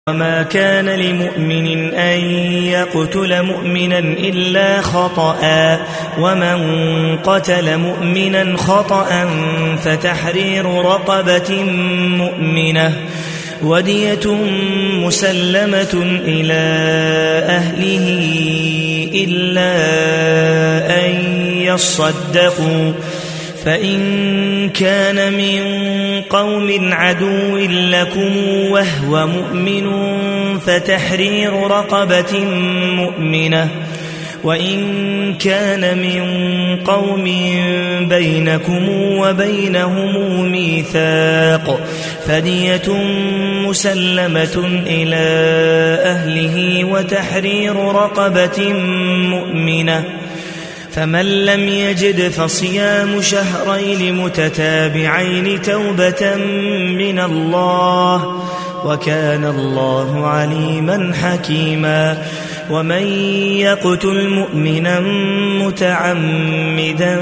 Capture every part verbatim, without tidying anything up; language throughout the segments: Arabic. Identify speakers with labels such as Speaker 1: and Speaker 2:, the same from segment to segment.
Speaker 1: وما كان لمؤمن أن يقتل مؤمنا إلا خطأ ومن قتل مؤمنا خطأ فتحرير رقبة مؤمنة ودية مسلمة إلى أهله إلا أن يصدقوا فإن كان من قوم عدو لكم وهو مؤمن فتحرير رقبة مؤمنة وإن كان من قوم بينكم وبينهم ميثاق فدية مسلمة إلى أهله وتحرير رقبة مؤمنة فمن لم يجد فصيام شهرين متتابعين توبة من الله وكان الله عليما حكيما ومن يقتل مؤمنا متعمدا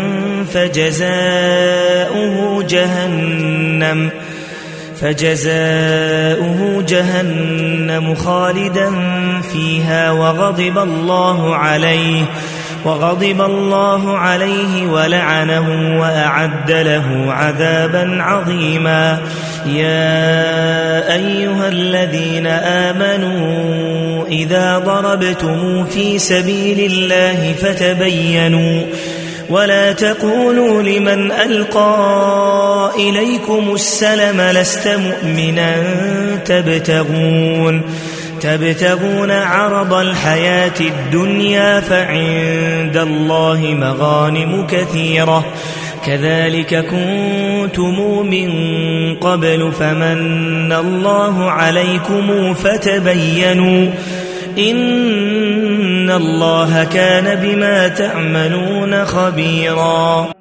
Speaker 1: فجزاؤه جهنم فجزاؤه جهنم خالدا فيها وغضب الله عليه وغضب الله عليه ولعنه وأعد له عذابا عظيما يا أيها الذين آمنوا إذا ضربتم في سبيل الله فتبينوا ولا تقولوا لمن ألقى إليكم السلم لست مؤمنا تبتغون تبتغون عرض الحياة الدنيا فعند الله مغانم كثيرة كذلك كنتم من قبل فمن الله عليكم فتبينوا إن الله كان بما تعملون خبيرا.